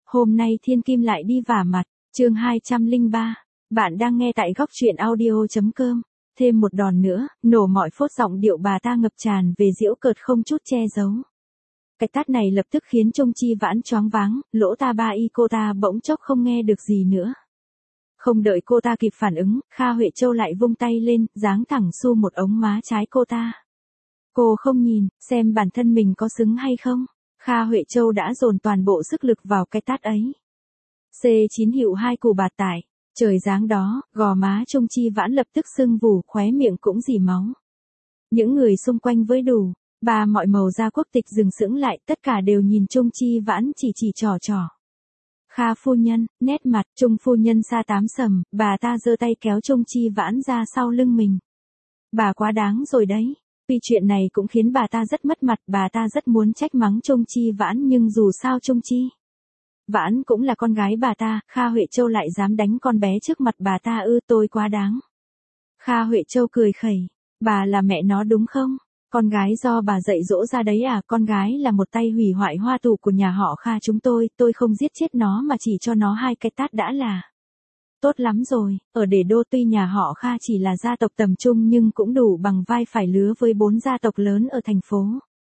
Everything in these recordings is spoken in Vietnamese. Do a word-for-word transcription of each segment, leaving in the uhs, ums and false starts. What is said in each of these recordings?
Hôm nay thiên kim lại đi vả mặt, chương hai trăm lẻ ba. Bạn đang nghe tại góc truyện audio.com. Thêm một đòn nữa, nổ mọi phốt giọng điệu bà ta ngập tràn về giễu cợt không chút che giấu. Cái tát này lập tức khiến Chung Chi Vãn choáng váng, lỗ ta ba y cô ta bỗng chốc không nghe được gì nữa. Không đợi cô ta kịp phản ứng, Kha Huệ Châu lại vung tay lên, giáng thẳng xu một ống má trái cô ta. Cô không nhìn, xem bản thân mình có xứng hay không. Kha Huệ Châu đã dồn toàn bộ sức lực vào cái tát ấy. C chín hiệu hai củ bạt tải. Trời giáng đó, gò má Chung Chi Vãn lập tức sưng vù, khóe miệng cũng rỉ máu. Những người xung quanh với đủ ba mọi màu da quốc tịch dừng sững lại, tất cả đều nhìn Chung Chi Vãn chỉ chỉ trò trò. Kha phu nhân, nét mặt Chung phu nhân sa tám sầm, bà ta giơ tay kéo Chung Chi Vãn ra sau lưng mình. Bà quá đáng rồi đấy. Vì chuyện này cũng khiến bà ta rất mất mặt, bà ta rất muốn trách mắng Chung Chi Vãn nhưng dù sao Chung Chi Vãn cũng là con gái bà ta, Kha Huệ Châu lại dám đánh con bé trước mặt bà ta ư, tôi quá đáng. Kha Huệ Châu cười khẩy, bà là mẹ nó đúng không? Con gái do bà dạy dỗ ra đấy à, con gái là một tay hủy hoại hoa tù của nhà họ Kha chúng tôi, tôi không giết chết nó mà chỉ cho nó hai cái tát đã là tốt lắm rồi. Ở Đế Đô tuy nhà họ Kha chỉ là gia tộc tầm trung nhưng cũng đủ bằng vai phải lứa với bốn gia tộc lớn ở thành phố.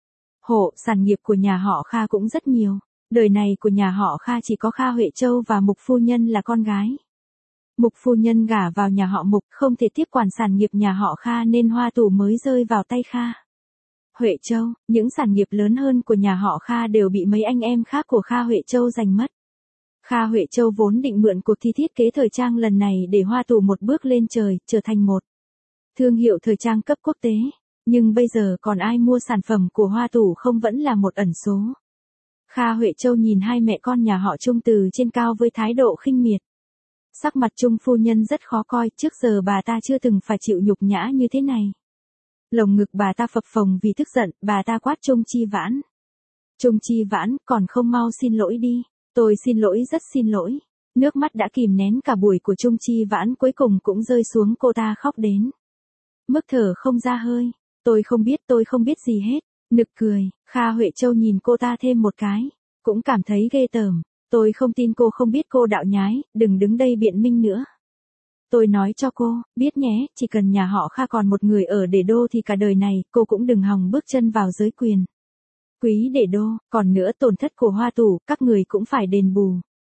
Hộ, sản nghiệp của nhà họ Kha cũng rất nhiều. Đời này của nhà họ Kha chỉ có Kha Huệ Châu và Mục phu nhân là con gái. Mục phu nhân gả vào nhà họ Mục, không thể tiếp quản sản nghiệp nhà họ Kha nên hoa tù mới rơi vào tay Kha Huệ Châu. Những sản nghiệp lớn hơn của nhà họ Kha đều bị mấy anh em khác của Kha Huệ Châu giành mất. Kha Huệ Châu vốn định mượn cuộc thi thiết kế thời trang lần này để hoa tù một bước lên trời, trở thành một thương hiệu thời trang cấp quốc tế. Nhưng bây giờ còn ai mua sản phẩm của hoa tù không vẫn là một ẩn số. Kha Huệ Châu nhìn hai mẹ con nhà họ Chung từ trên cao với thái độ khinh miệt. Sắc mặt Chung phu nhân rất khó coi, trước giờ bà ta chưa từng phải chịu nhục nhã như thế này. Lồng ngực bà ta phập phồng vì tức giận, bà ta quát Chung Chi Vãn. Chung Chi Vãn, còn không mau xin lỗi đi. Tôi xin lỗi, rất xin lỗi. Nước mắt đã kìm nén cả buổi của Chung Chi Vãn cuối cùng cũng rơi xuống, cô ta khóc đến mức thở không ra hơi. Tôi không biết, tôi không biết gì hết. Nực cười, Kha Huệ Châu nhìn cô ta thêm một cái, cũng cảm thấy ghê tởm. Tôi không tin cô không biết cô đạo nhái, đừng đứng đây biện minh nữa. Tôi nói cho cô, biết nhé, chỉ cần nhà họ Kha còn một người ở Đế Đô thì cả đời này, cô cũng đừng hòng bước chân vào giới quyền quý Đế Đô, còn nữa tổn thất của hoa tù, các người cũng phải đền bù.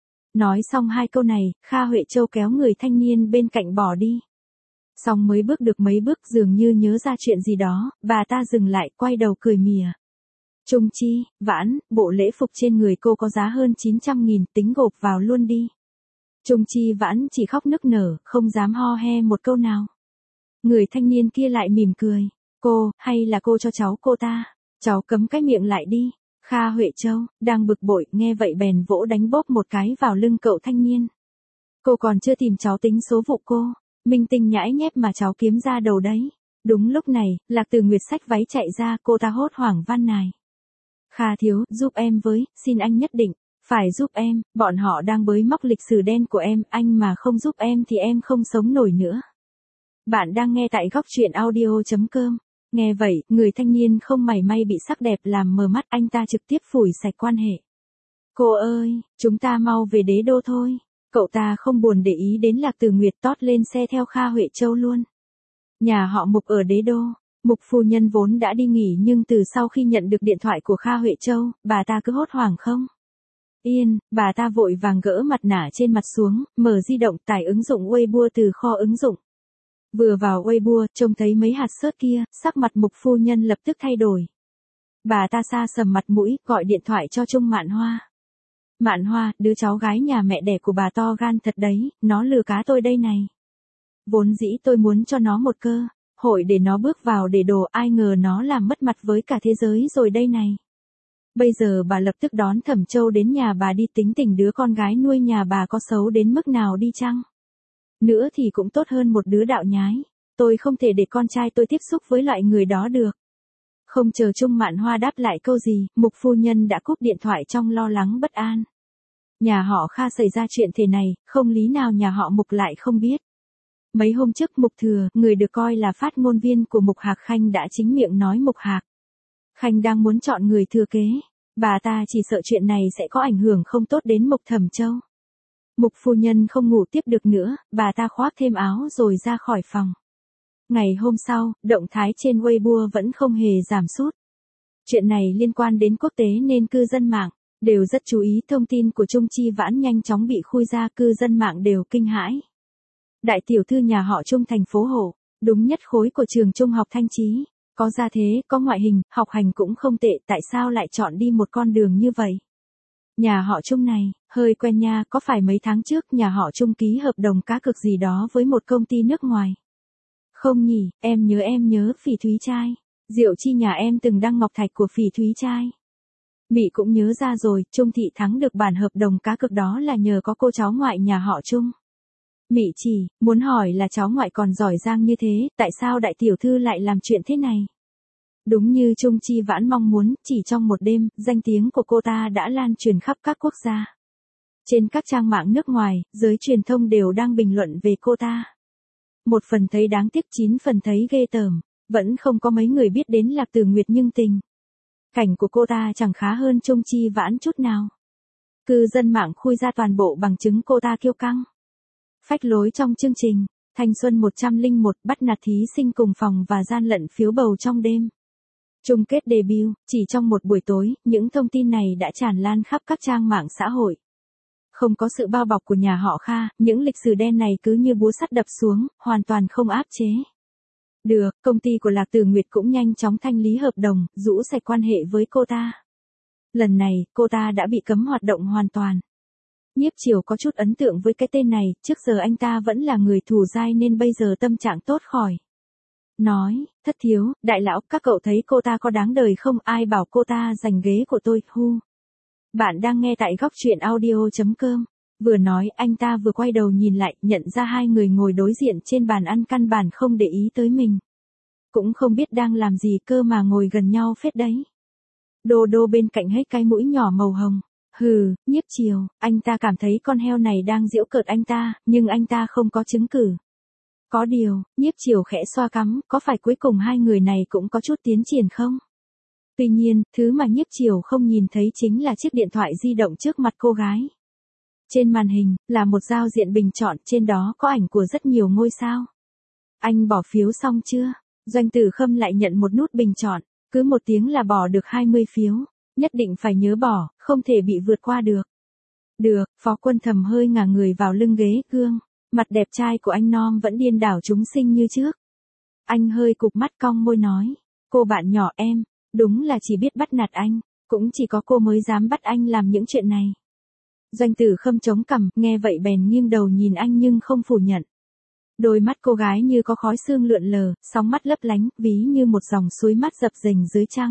Nói xong hai câu này, Kha Huệ Châu kéo người thanh niên bên cạnh bỏ đi. Xong mới bước được mấy bước dường như nhớ ra chuyện gì đó, bà ta dừng lại quay đầu cười mỉa. Chung Chi Vãn, bộ lễ phục trên người cô có giá hơn chín trăm nghìn, tính gộp vào luôn đi. Chung Chi Vãn chỉ khóc nức nở, không dám ho he một câu nào. Người thanh niên kia lại mỉm cười. Cô, hay là cô cho cháu cô ta? Cháu cấm cái miệng lại đi. Kha Huệ Châu, đang bực bội, nghe vậy bèn vỗ đánh bóp một cái vào lưng cậu thanh niên. Cô còn chưa tìm cháu tính số vụ cô. Minh tinh nhãi nhép mà cháu kiếm ra đầu đấy. Đúng lúc này, Lạc Từ Nguyệt xách váy chạy ra, cô ta hốt hoảng van nài. Kha thiếu, giúp em với, xin anh nhất định phải giúp em, bọn họ đang bới móc lịch sử đen của em, anh mà không giúp em thì em không sống nổi nữa. Bạn đang nghe tại góc truyện audio.com. Nghe vậy, người thanh niên không mảy may bị sắc đẹp làm mờ mắt, anh ta trực tiếp phủi sạch quan hệ. Cô ơi, chúng ta mau về Đế Đô thôi. Cậu ta không buồn để ý đến Lạc Từ Nguyệt, tót lên xe theo Kha Huệ Châu luôn. Nhà họ Mục ở Đế Đô. Mục phu nhân vốn đã đi nghỉ nhưng từ sau khi nhận được điện thoại của Kha Huệ Châu, bà ta cứ hốt hoảng không yên, bà ta vội vàng gỡ mặt nạ trên mặt xuống, mở di động tải ứng dụng Weibo từ kho ứng dụng. Vừa vào Weibo, trông thấy mấy hạt sớt kia, sắc mặt Mục phu nhân lập tức thay đổi. Bà ta sa sầm mặt mũi, gọi điện thoại cho Chung Mạn Hoa. Mạn Hoa, đứa cháu gái nhà mẹ đẻ của bà to gan thật đấy, nó lừa cá tôi đây này. Vốn dĩ tôi muốn cho nó một cơ hội để nó bước vào Để Đồ, ai ngờ nó làm mất mặt với cả thế giới rồi đây này. Bây giờ bà lập tức đón Thẩm Châu đến nhà bà đi, tính tình đứa con gái nuôi nhà bà có xấu đến mức nào đi chăng nữa thì cũng tốt hơn một đứa đạo nhái. Tôi không thể để con trai tôi tiếp xúc với loại người đó được. Không chờ Chung Mạn Hoa đáp lại câu gì, Mục phu nhân đã cúp điện thoại trong lo lắng bất an. Nhà họ Kha xảy ra chuyện thế này, không lý nào nhà họ Mục lại không biết. Mấy hôm trước Mục Thừa, người được coi là phát ngôn viên của Mục Hạc Khanh đã chính miệng nói Mục Hạc Khanh đang muốn chọn người thừa kế. Bà ta chỉ sợ chuyện này sẽ có ảnh hưởng không tốt đến Mục Thẩm Châu. Mục phu nhân không ngủ tiếp được nữa, bà ta khoác thêm áo rồi ra khỏi phòng. Ngày hôm sau, động thái trên Weibo vẫn không hề giảm sút. Chuyện này liên quan đến quốc tế nên cư dân mạng đều rất chú ý, thông tin của Trung Chi Vãn nhanh chóng bị khui ra, cư dân mạng đều kinh hãi. Đại tiểu thư nhà họ Trung thành phố Hồ, đúng nhất khối của trường trung học Thanh Chí, có gia thế, có ngoại hình, học hành cũng không tệ, tại sao lại chọn đi một con đường như vậy? Nhà họ Trung này, hơi quen nha, có phải mấy tháng trước nhà họ Trung ký hợp đồng cá cược gì đó với một công ty nước ngoài? Không nhỉ, em nhớ em nhớ Phỉ Thúy Trai. Diệu Chi nhà em từng đăng ngọc thạch của Phỉ Thúy Trai. Mị cũng nhớ ra rồi, Trung Thị thắng được bản hợp đồng cá cược đó là nhờ có cô cháu ngoại nhà họ Trung. Mị chỉ, muốn hỏi là cháu ngoại còn giỏi giang như thế, tại sao đại tiểu thư lại làm chuyện thế này? Đúng như Trung Chi Vãn mong muốn, chỉ trong một đêm, danh tiếng của cô ta đã lan truyền khắp các quốc gia. Trên các trang mạng nước ngoài, giới truyền thông đều đang bình luận về cô ta. Một phần thấy đáng tiếc, chín phần thấy ghê tởm, vẫn không có mấy người biết đến Lạc Tử Nguyệt nhưng tình cảnh của cô ta chẳng khá hơn Trung Chi Vãn chút nào. Cư dân mạng khui ra toàn bộ bằng chứng cô ta kiêu căng, phách lối trong chương trình Thanh Xuân một không một, bắt nạt thí sinh cùng phòng và gian lận phiếu bầu trong đêm chung kết debut. Chỉ trong một buổi tối, những thông tin này đã tràn lan khắp các trang mạng xã hội. Không có sự bao bọc của nhà họ Kha, những lịch sử đen này cứ như búa sắt đập xuống, hoàn toàn không áp chế được. Công ty của Lạc Tử Nguyệt cũng nhanh chóng thanh lý hợp đồng, rũ sạch quan hệ với cô ta. Lần này, cô ta đã bị cấm hoạt động hoàn toàn. Nhiếp Chiều có chút ấn tượng với cái tên này, trước giờ anh ta vẫn là người thù dai nên bây giờ tâm trạng tốt khỏi. Nói, thất thiếu, đại lão, các cậu thấy cô ta có đáng đời không? Ai bảo cô ta giành ghế của tôi, hu. Bạn đang nghe tại góc truyện audio chấm com. Vừa nói, anh ta vừa quay đầu nhìn lại, nhận ra hai người ngồi đối diện trên bàn ăn căn bản không để ý tới mình. Cũng không biết đang làm gì cơ mà ngồi gần nhau phết đấy. Đô Đô bên cạnh hết cái mũi nhỏ màu hồng. Hừ, Nhiếp Chiều, anh ta cảm thấy con heo này đang giễu cợt anh ta, nhưng anh ta không có chứng cứ. Có điều, Nhiếp Chiều khẽ xoa cằm, có phải cuối cùng hai người này cũng có chút tiến triển không? Tuy nhiên, thứ mà Nhiếp Chiều không nhìn thấy chính là chiếc điện thoại di động trước mặt cô gái. Trên màn hình, là một giao diện bình chọn, trên đó có ảnh của rất nhiều ngôi sao. Anh bỏ phiếu xong chưa? Doanh Tử Khâm lại nhận một nút bình chọn, cứ một tiếng là bỏ được hai mươi phiếu. Nhất định phải nhớ bỏ, không thể bị vượt qua được. Được, Phó Quân Thầm hơi ngả người vào lưng ghế gương, mặt đẹp trai của anh non vẫn điên đảo chúng sinh như trước. Anh hơi cụp mắt cong môi nói, cô bạn nhỏ em, đúng là chỉ biết bắt nạt anh, cũng chỉ có cô mới dám bắt anh làm những chuyện này. Doanh Tử Khâm chống cằm, nghe vậy bèn nghiêng đầu nhìn anh nhưng không phủ nhận. Đôi mắt cô gái như có khói sương lượn lờ, sóng mắt lấp lánh, ví như một dòng suối mắt dập dềnh dưới trăng.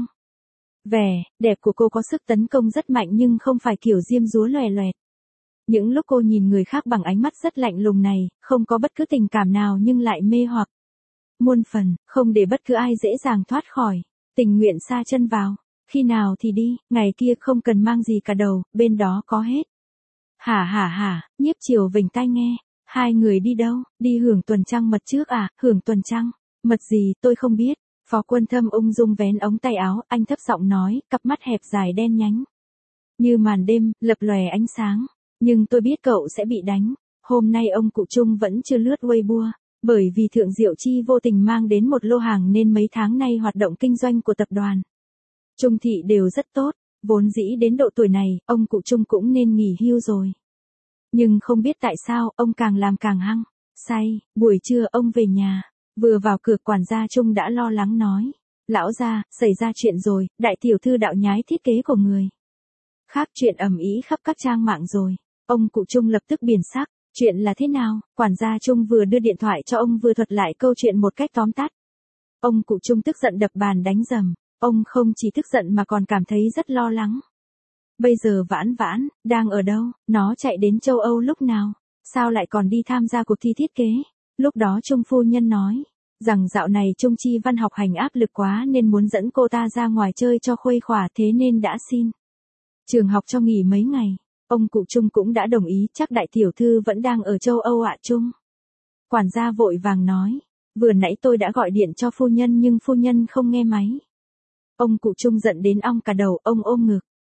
Vẻ đẹp của cô có sức tấn công rất mạnh nhưng không phải kiểu diêm dúa loè loẹt. Những lúc cô nhìn người khác bằng ánh mắt rất lạnh lùng này, không có bất cứ tình cảm nào nhưng lại mê hoặc muôn phần, không để bất cứ ai dễ dàng thoát khỏi, tình nguyện sa chân vào. Khi nào thì đi, ngày kia không cần mang gì cả đầu, bên đó có hết. Hả hả hả, Nhiếp Chiều vểnh tai nghe. Hai người đi đâu? Đi hưởng tuần trăng mật trước à? Hưởng tuần trăng mật gì tôi không biết. Phó Quân Thâm ung dung vén ống tay áo, anh thấp giọng nói, cặp mắt hẹp dài đen nhánh như màn đêm, lập lòe ánh sáng. Nhưng tôi biết cậu sẽ bị đánh. Hôm nay ông cụ Trung vẫn chưa lướt Weibo, bởi vì Thượng Diệu Chi vô tình mang đến một lô hàng nên mấy tháng nay hoạt động kinh doanh của tập đoàn Trung Thị đều rất tốt. Vốn dĩ đến độ tuổi này, ông cụ Trung cũng nên nghỉ hưu rồi. Nhưng không biết tại sao, ông càng làm càng hăng say. Buổi trưa ông về nhà, vừa vào cửa quản gia Trung đã lo lắng nói, lão gia, xảy ra chuyện rồi, đại tiểu thư đạo nhái thiết kế của người khác, chuyện ầm ĩ khắp các trang mạng rồi. Ông cụ Trung lập tức biến sắc, chuyện là thế nào? Quản gia Trung vừa đưa điện thoại cho ông vừa thuật lại câu chuyện một cách tóm tắt. Ông cụ Trung tức giận đập bàn đánh rầm, ông không chỉ tức giận mà còn cảm thấy rất lo lắng. Bây giờ Vãn Vãn, đang ở đâu? Nó chạy đến châu Âu lúc nào? Sao lại còn đi tham gia cuộc thi thiết kế? Lúc đó Trung phu nhân nói, rằng dạo này Trung Chi Văn học hành áp lực quá nên muốn dẫn cô ta ra ngoài chơi cho khuây khỏa, thế nên đã xin trường học cho nghỉ mấy ngày. Ông cụ Trung cũng đã đồng ý, chắc đại tiểu thư vẫn đang ở châu Âu ạ Trung. Quản gia vội vàng nói, vừa nãy tôi đã gọi điện cho phu nhân nhưng phu nhân không nghe máy. Ông cụ Trung giận đến ong cả đầu, ông ôm ngực.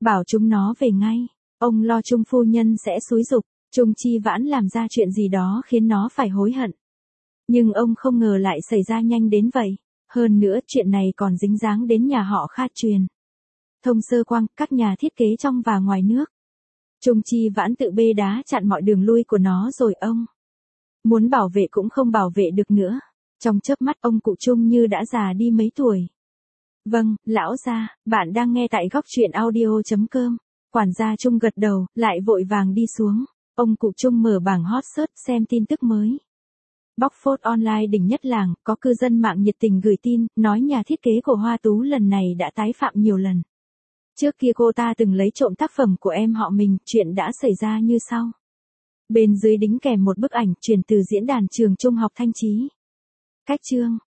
Bảo chúng nó về ngay, ông lo Trung phu nhân sẽ xúi giục, Trung Chi Vãn làm ra chuyện gì đó khiến nó phải hối hận. Nhưng ông không ngờ lại xảy ra nhanh đến vậy, hơn nữa chuyện này còn dính dáng đến nhà họ Kha truyền. Thông Sơ Quang, các nhà thiết kế trong và ngoài nước. Trung Chi Vãn tự bê đá chặn mọi đường lui của nó rồi ông. Muốn bảo vệ cũng không bảo vệ được nữa. Trong chớp mắt ông cụ Trung như đã già đi mấy tuổi. Vâng, lão gia, bạn đang nghe tại góc truyện audio.com. Quản gia Trung gật đầu, lại vội vàng đi xuống. Ông cụ Trung mở bảng hot search xem tin tức mới. Bóc phốt online đỉnh nhất làng, có cư dân mạng nhiệt tình gửi tin, nói nhà thiết kế của Hoa Tú lần này đã tái phạm nhiều lần. Trước kia cô ta từng lấy trộm tác phẩm của em họ mình, chuyện đã xảy ra như sau. Bên dưới đính kèm một bức ảnh truyền từ diễn đàn trường trung học Thanh Chí. Cách chương.